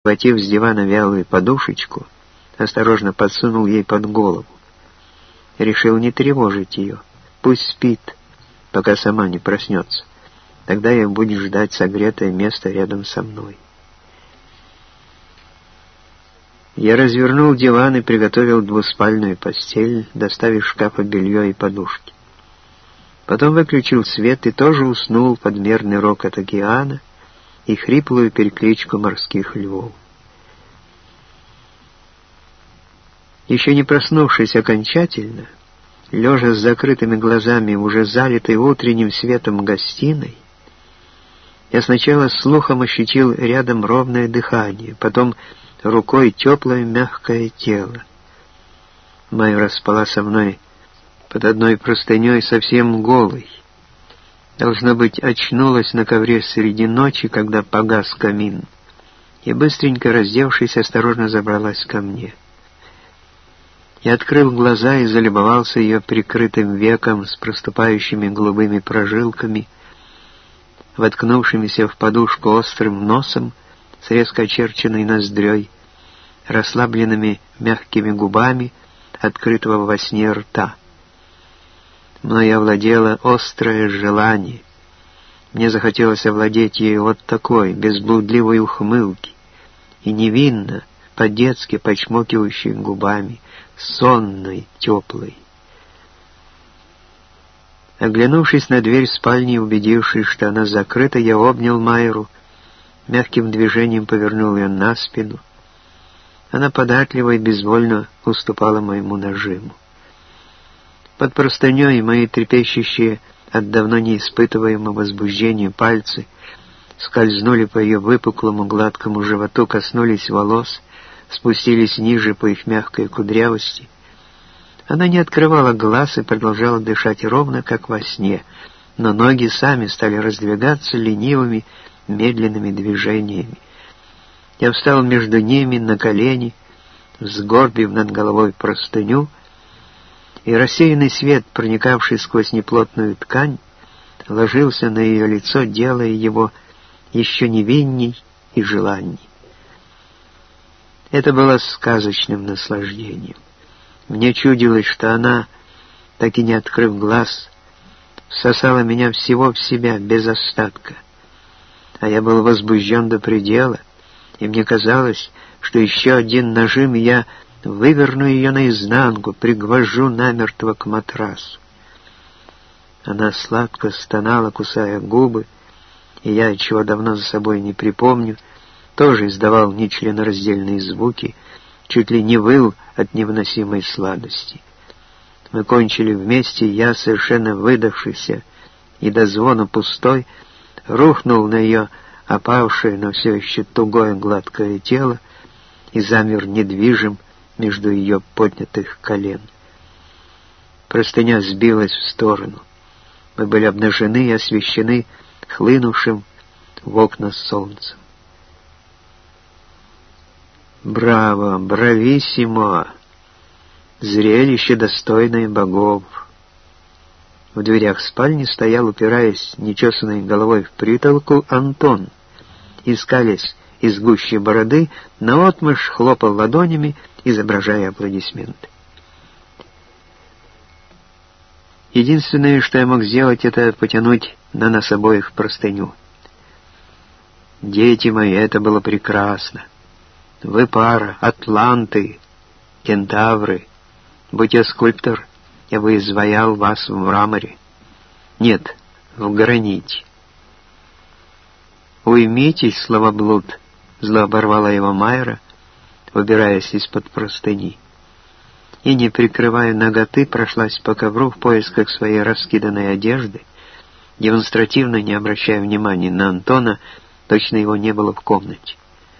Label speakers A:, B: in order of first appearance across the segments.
A: Схватив с дивана вялую подушечку, осторожно подсунул ей под голову. Решил не тревожить ее. Пусть спит, пока сама не проснется. Тогда я буду ждать согретое место рядом со мной. Я развернул диван и приготовил двуспальную постель, доставив из шкафа белье и подушки. Потом выключил свет и тоже уснул под мерный рокот океана и хриплую перекличку морских львов. Еще не проснувшись окончательно, лежа с закрытыми глазами, уже залитой утренним светом гостиной, я сначала слухом ощутил рядом ровное дыхание, потом рукой теплое мягкое тело. Майра спала со мной под одной простыней, совсем голой. Должно быть, очнулась на ковре среди ночи, когда погас камин, и, быстренько раздевшись, осторожно забралась ко мне. Я открыл глаза и залюбовался ее прикрытым веком с проступающими голубыми прожилками, воткнувшимися в подушку острым носом с резко очерченной ноздрёй, расслабленными мягкими губами открытого во сне рта. Мною овладело острое желание. Мне захотелось овладеть ею вот такой, без блудливой ухмылки, и невинно, по-детски почмокивающей губами, сонной, теплой. Оглянувшись на дверь спальни и убедившись, что она закрыта, я обнял Майру, мягким движением повернул ее на спину. Она податливо и безвольно уступала моему нажиму. Под простыней мои трепещущие от давно не испытываемого возбуждения пальцы скользнули по ее выпуклому гладкому животу, коснулись волос, спустились ниже по их мягкой кудрявости. Она не открывала глаз и продолжала дышать ровно, как во сне, но ноги сами стали раздвигаться ленивыми, медленными движениями. Я встал между ними на колени, сгорбив над головой простыню, и рассеянный свет, проникавший сквозь неплотную ткань, ложился на ее лицо, делая его еще невинней и желанней. Это было сказочным наслаждением. Мне чудилось, что она, так и не открыв глаз, всосала меня всего в себя, без остатка. А я был возбужден до предела, и мне казалось, что еще один нажим, и я выверну ее наизнанку, пригвожу намертво к матрасу. Она сладко стонала, кусая губы, и я, чего давно за собой не припомню, тоже издавал нечленораздельные звуки, чуть ли не выл от невыносимой сладости. Мы кончили вместе, я, совершенно выдохшийся и до звона пустой, рухнул на ее опавшее, но все еще тугое гладкое тело и замер недвижим между ее поднятых колен. Простыня сбилась в сторону. Мы были обнажены и освещены хлынувшим в окна солнцем. Браво, брависсимо! Зрелище, достойное богов! В дверях спальни стоял, упираясь нечесанной головой в притолку, Антон, и, скалясь из гущи бороды, наотмашь хлопал ладонями, изображая аплодисменты. Единственное, что я мог сделать, это потянуть на нас обоих простыню. Дети мои, это было прекрасно. Вы пара, атланты, кентавры. Будь я скульптор, я бы изваял вас в мраморе. Нет, в граните. «Уймитесь, словоблуд!» — зло оборвала его Майра, выбираясь из-под простыни. И, не прикрывая наготы, прошлась по ковру в поисках своей раскиданной одежды, демонстративно не обращая внимания на Антона, точно его не было в комнате.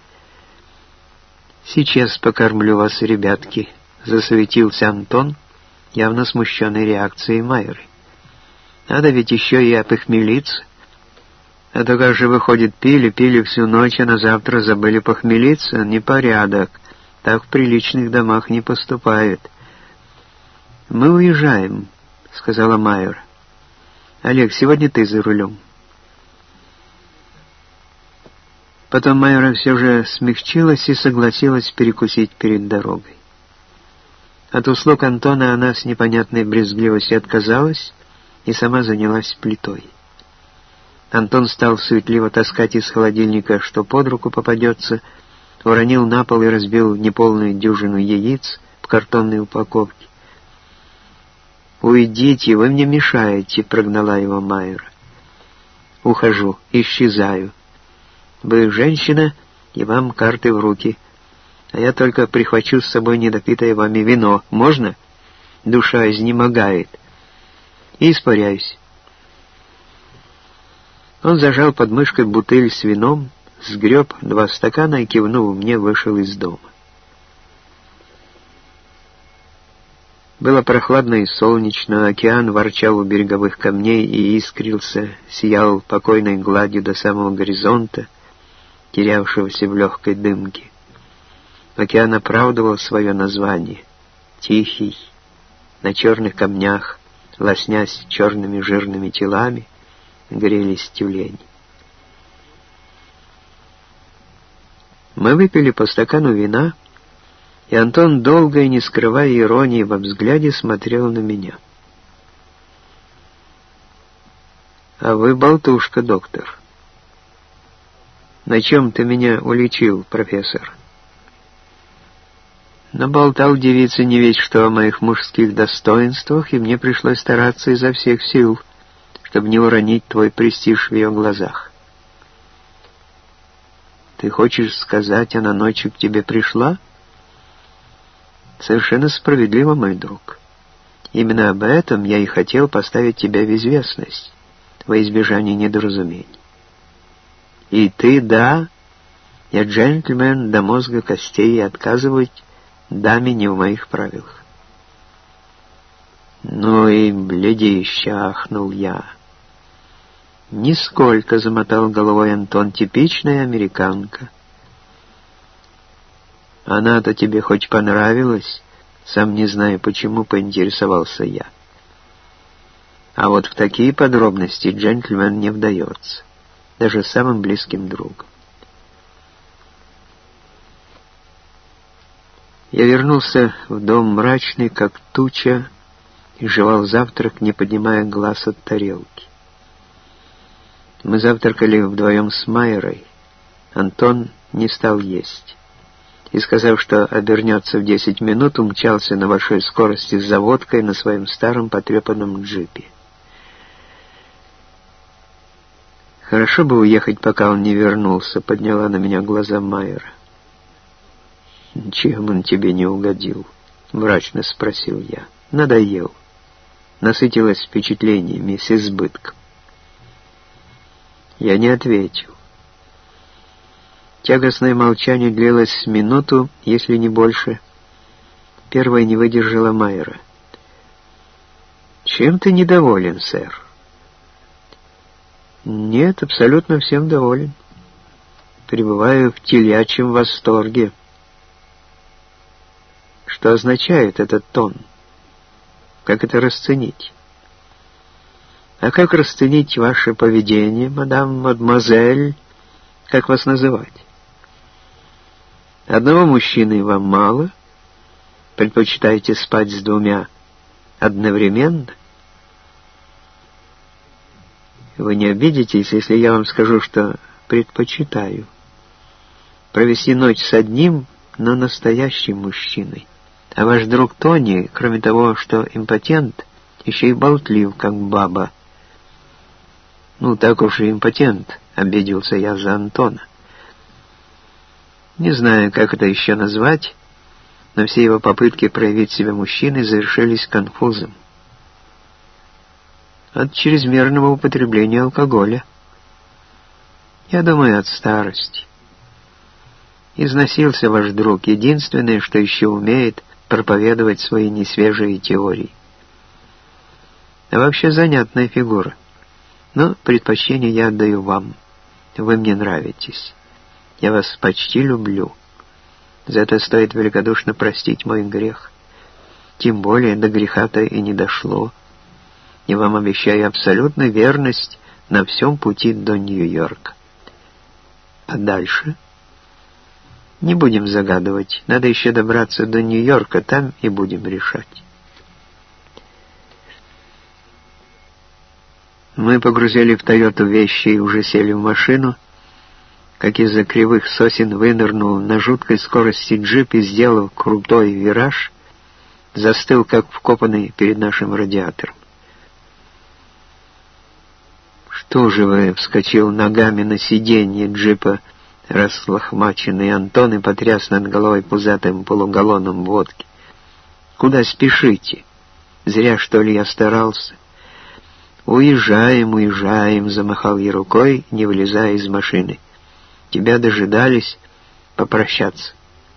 A: «Сейчас покормлю вас, ребятки», — засуетился Антон, явно смущенной реакцией Майры. «Надо ведь еще и опохмелиться. А то как же выходит, пили всю ночь, а на завтра забыли похмелиться? Непорядок. Так в приличных домах не поступают». «Мы уезжаем», — сказала Майра. «Олег, сегодня ты за рулем». Потом Майра все же смягчилась и согласилась перекусить перед дорогой. От услуг Антона она с непонятной брезгливостью отказалась и сама занялась плитой. Антон стал суетливо таскать из холодильника, что под руку попадется, уронил на пол и разбил неполную дюжину яиц в картонной упаковке. «Уйдите, вы мне мешаете», — прогнала его Майра. «Ухожу, исчезаю. Вы женщина, и вам карты в руки. А я только прихвачу с собой недопитое вами вино. Можно? Душа изнемогает. И испаряюсь». Он зажал под мышкой бутыль с вином, сгреб 2 стакана и, кивнув мне, вышел из дома. Было прохладно и солнечно, океан ворчал у береговых камней и искрился, сиял покойной гладью до самого горизонта, терявшегося в легкой дымке. Океан оправдывал свое название — тихий, на черных камнях, лоснясь черными жирными телами, грелись тюлени. Мы выпили по стакану вина, и Антон, долго и не скрывая иронии во взгляде, смотрел на меня. «А вы болтушка, доктор. На чем ты меня уличил, профессор?» Наболтал девице не весть что о моих мужских достоинствах, и мне пришлось стараться изо всех сил, чтобы не уронить твой престиж в ее глазах. «Ты хочешь сказать, она ночью к тебе пришла?» «Совершенно справедливо, мой друг. Именно об этом я и хотел поставить тебя в известность, во избежание недоразумений. И ты, да, я джентльмен до мозга костей, и отказывать даме не в моих правилах». «Ну и бледище», — ахнул я. «Нисколько», — замотал головой Антон, — «типичная американка». «Она-то тебе хоть понравилась?» Сам не знаю почему, поинтересовался я. А вот в такие подробности джентльмен не вдается, даже самым близким другом. Я вернулся в дом мрачный, как туча, и жевал завтрак, не поднимая глаз от тарелки. Мы завтракали вдвоем с Майрой. Антон не стал есть. И, сказав, что обернется в 10 минут, умчался на большой скорости с водкой на своем старом потрепанном джипе. «Хорошо бы уехать, пока он не вернулся», — подняла на меня глаза Майра. «Чем он тебе не угодил?» — мрачно спросил я. «Надоел. Насытилась впечатлениями с избытком». Я не ответил. Тягостное молчание длилось с минуту, если не больше. Первой не выдержала Майра. «Чем ты недоволен, сэр?» «Нет, абсолютно всем доволен. Пребываю в телячьем восторге». «Что означает этот тон? Как это расценить?» «А как расценить ваше поведение, мадемуазель, как вас называть? Одного мужчины вам мало? Предпочитаете спать с 2 одновременно? Вы не обидитесь, если я вам скажу, что предпочитаю провести ночь с одним, но настоящим мужчиной. А ваш друг Тони, кроме того, что импотент, еще и болтлив, как баба». «Ну, так уж и импотент», — обиделся я за Антона. Не знаю, как это еще назвать, но все его попытки проявить себя мужчиной завершились конфузом. От чрезмерного употребления алкоголя. Я думаю, от старости. Износился ваш друг, единственное, что еще умеет проповедовать свои несвежие теории. А вообще занятная фигура. Но предпочтение я отдаю вам. Вы мне нравитесь. Я вас почти люблю. За это стоит великодушно простить мой грех. Тем более до греха-то и не дошло. И вам обещаю абсолютную верность на всем пути до Нью-Йорка. А дальше? Не будем загадывать. Надо еще добраться до Нью-Йорка, там и будем решать. Мы погрузили в Тойоту вещи и уже сели в машину, как из-за кривых сосен вынырнул на жуткой скорости джип и, сделав крутой вираж, застыл, как вкопанный перед нашим радиатором. «Что же вы?» — вскочил ногами на сиденье джипа раслохмаченный Антон и потряс над головой пузатым полугаллоном водки. «Куда спешите? Зря, что ли, я старался?» «Уезжаем», — замахал я рукой, не вылезая из машины. «Тебя дожидались попрощаться».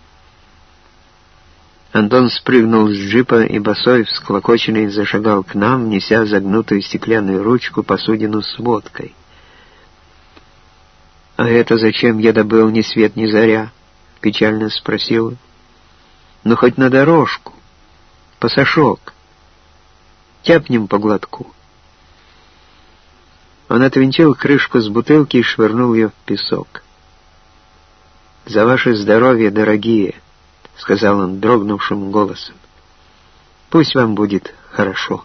A: Антон спрыгнул с джипа и босой, всклокоченный, зашагал к нам, неся загнутую стеклянную ручку посудину с водкой. «А это зачем я добыл ни свет ни заря?» — печально спросил. «Ну, хоть на дорожку, пасашок, тяпнем по глотку». Он отвинтил крышку с бутылки и швырнул ее в песок. «За ваше здоровье, дорогие», — сказал он дрогнувшим голосом. «Пусть вам будет хорошо».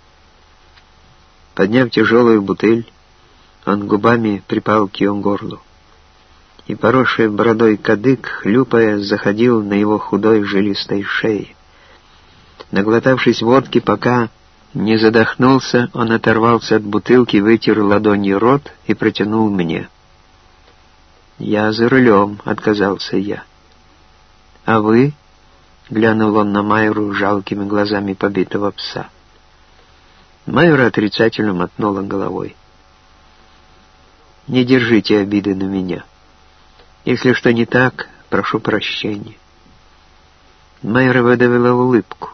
A: Подняв тяжелую бутыль, он губами припал к ее горлу, и поросший бородой кадык, хлюпая, заходил на его худой жилистой шее. Наглотавшись водки, пока не задохнулся, он оторвался от бутылки, вытер ладонью рот и протянул мне. «Я за рулем», — отказался я. «А вы?» — глянул он на Майру жалкими глазами побитого пса. Майра отрицательно мотнула головой. «Не держите обиды на меня. Если что не так, прошу прощения». Майра выдавила улыбку.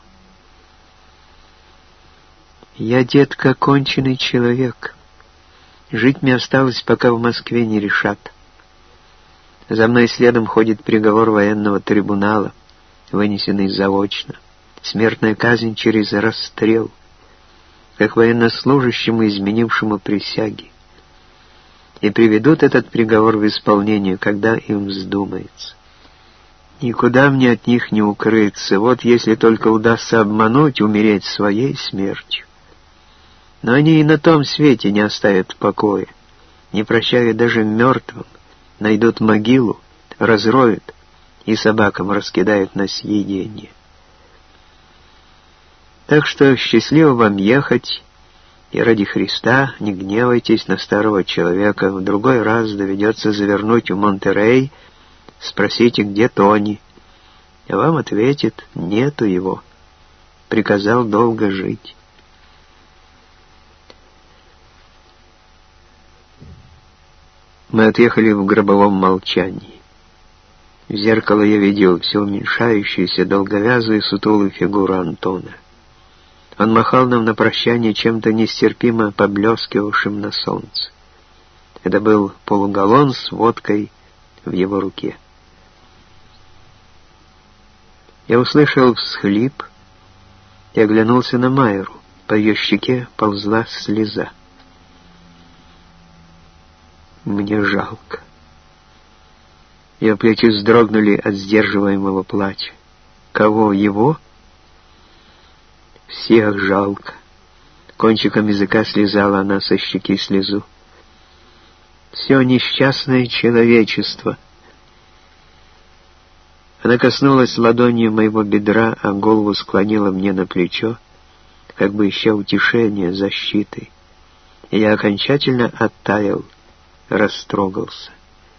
A: «Я, детка, конченый человек. Жить мне осталось, пока в Москве не решат. За мной следом ходит приговор военного трибунала, вынесенный заочно. Смертная казнь через расстрел, как военнослужащему, изменившему присяги. И приведут этот приговор в исполнение, когда им вздумается. Никуда мне от них не укрыться, вот если только удастся обмануть, умереть своей смертью. Но они и на том свете не оставят покоя, не прощая даже мертвым, найдут могилу, разроют и собакам раскидают на съедение. Так что счастливо вам ехать, и ради Христа не гневайтесь на старого человека. В другой раз доведется завернуть в Монтерей, спросите, где Тони, а вам ответит: нету его, приказал долго жить. Мы отъехали в гробовом молчании. В зеркало я видел все уменьшающуюся долговязую сутулую фигуру Антона. Он махал нам на прощание чем-то нестерпимо поблескивавшим на солнце. Это был полугаллон с водкой в его руке. Я услышал всхлип и оглянулся на Майру. По ее щеке ползла слеза. Мне жалко. Ее плечи вздрогнули от сдерживаемого плача. Кого? Его? Всех жалко. Кончиком языка слезала она со щеки слезу. Все несчастное человечество. Она коснулась ладонью моего бедра, а голову склонила мне на плечо, как бы ища утешения, защиты. И я окончательно оттаял, растрогался.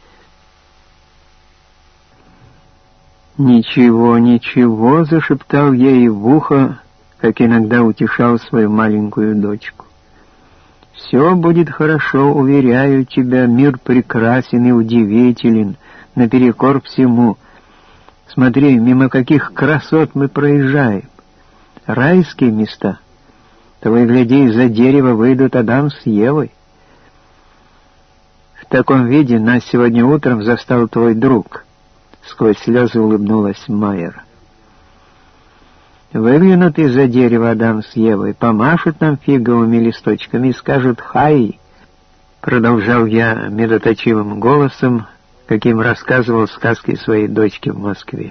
A: «Ничего, ничего», — зашептал ей в ухо, как иногда утешал свою маленькую дочку. «Все будет хорошо, уверяю тебя, мир прекрасен и удивителен, наперекор всему. Смотри, мимо каких красот мы проезжаем. Райские места. Того и гляди, из-за дерева выйдут Адам с Евой. В таком виде нас сегодня утром застал твой друг», — сквозь слезы улыбнулась Майра. «Выглянут из-за дерева Адам с Евой, помашут нам фиговыми листочками и скажут «Хай!», — продолжал я медоточивым голосом, каким рассказывал сказки своей дочке в Москве.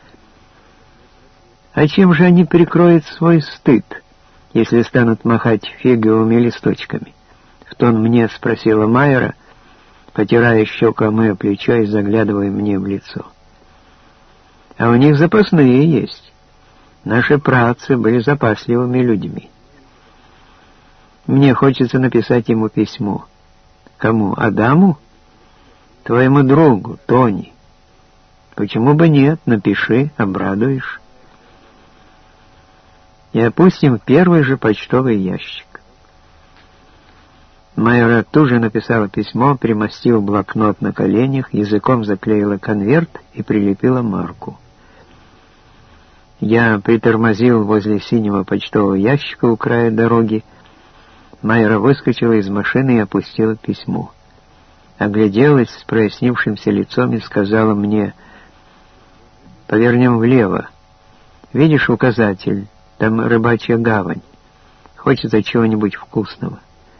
A: А чем же они прикроют свой стыд, если станут махать фиговыми листочками? В тон мне спросила Майра, потирая щеку о мое плечо и заглядывая мне в лицо. А у них запасные есть. Наши праотцы были запасливыми людьми. Мне хочется написать ему письмо. Кому? Адаму? Твоему другу, Тони. Почему бы нет? Напиши, обрадуешь. И опустим в первый же почтовый ящик. Майра тут же написала письмо, примостила блокнот на коленях, языком заклеила конверт и прилепила марку. Я притормозил возле синего почтового ящика у края дороги. Майра выскочила из машины и опустила письмо. Огляделась с прояснившимся лицом и сказала мне: «Повернем влево. Видишь указатель? Там рыбачья гавань. Хочется чего-нибудь вкусного».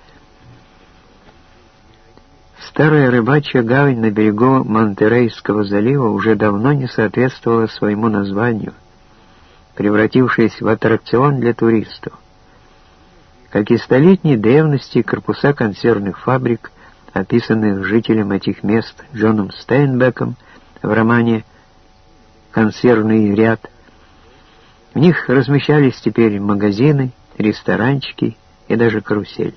A: Старая рыбачья гавань на берегу Монтерейского залива уже давно не соответствовала своему названию, превратившись в аттракцион для туристов. Как и столетней древности корпуса консервных фабрик, описанных жителем этих мест Джоном Стейнбеком в романе «Консервный ряд», в них размещались теперь магазины, ресторанчики и даже карусель.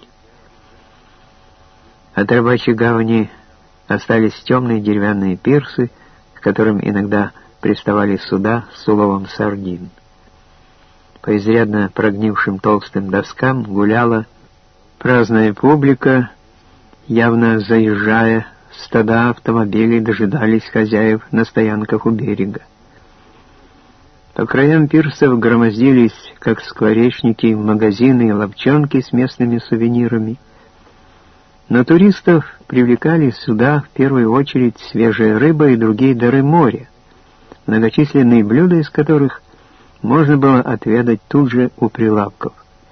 A: От рыбачьей гавани остались темные деревянные пирсы, к которым иногда приставали суда с уловом сардин. По изрядно прогнившим толстым доскам гуляла праздная публика, явно заезжая, стада автомобилей дожидались хозяев на стоянках у берега. По краям пирсов громоздились, как скворечники, магазины и лавчонки с местными сувенирами. Но туристов привлекали сюда в первую очередь свежая рыба и другие дары моря, многочисленные блюда из которых можно было отведать тут же у прилавков.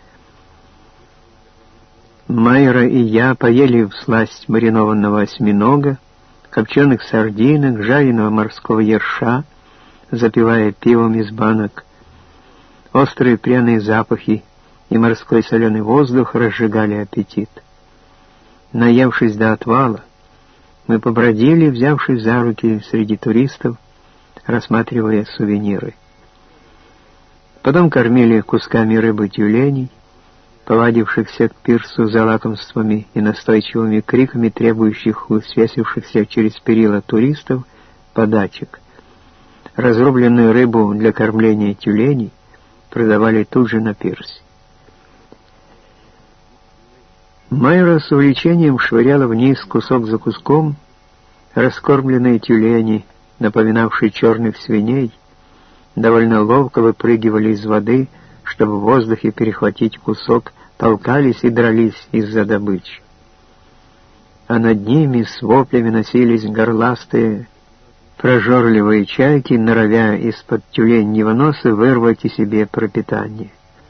A: Майра и я поели всласть маринованного осьминога, копченых сардинок, жареного морского ерша, запивая пивом из банок. Острые пряные запахи и морской соленый воздух разжигали аппетит. Наевшись до отвала, мы побродили, взявшись за руки среди туристов, рассматривая сувениры. Потом кормили кусками рыбы тюленей, повадившихся к пирсу за лакомствами и настойчивыми криками, требующих у свесившихся через перила туристов подачек. Разрубленную рыбу для кормления тюленей продавали тут же на пирсе. Майра с увлечением швыряла вниз кусок за куском раскормленные тюлени, напоминавшие черных свиней, довольно ловко выпрыгивали из воды, чтобы в воздухе перехватить кусок, толкались и дрались из-за добычи. А над ними с воплями носились горластые, прожорливые чайки, норовя из-под тюленьего носа вырвать и себе пропитание.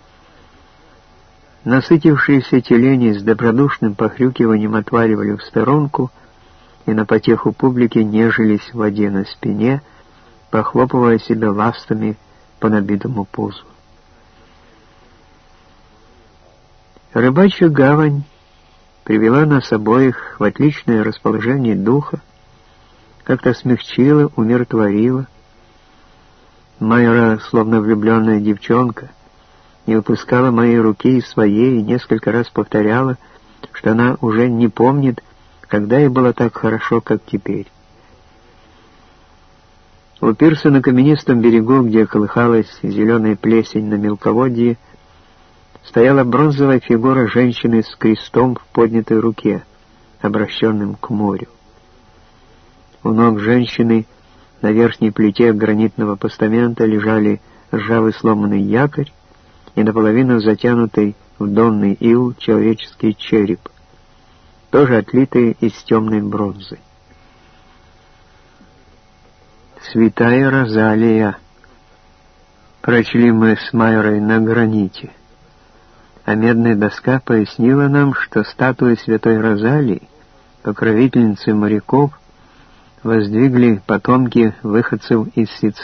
A: Насытившиеся тюлени с добродушным похрюкиванием отваливали в сторонку и на потеху публики нежились в воде на спине, похлопывая себя ластами по набитому пузу. Рыбачья гавань привела нас обоих в отличное расположение духа, как-то смягчила, умиротворила. Майра, словно влюбленная девчонка, не выпускала моей руки из своей и несколько раз повторяла, что она уже не помнит, когда ей было так хорошо, как теперь. У пирса на каменистом берегу, где колыхалась зеленая плесень на мелководье, стояла бронзовая фигура женщины с крестом в поднятой руке, обращенным к морю. У ног женщины на верхней плите гранитного постамента лежали ржавый сломанный якорь и наполовину затянутый в донный ил человеческий череп, тоже отлитый из темной бронзы. «Святая Розалия», прочли мы с Майрой на граните, а медная доска пояснила нам, что статуя святой Розалии, покровительницы моряков, воздвигли потомки выходцев из Сицилии.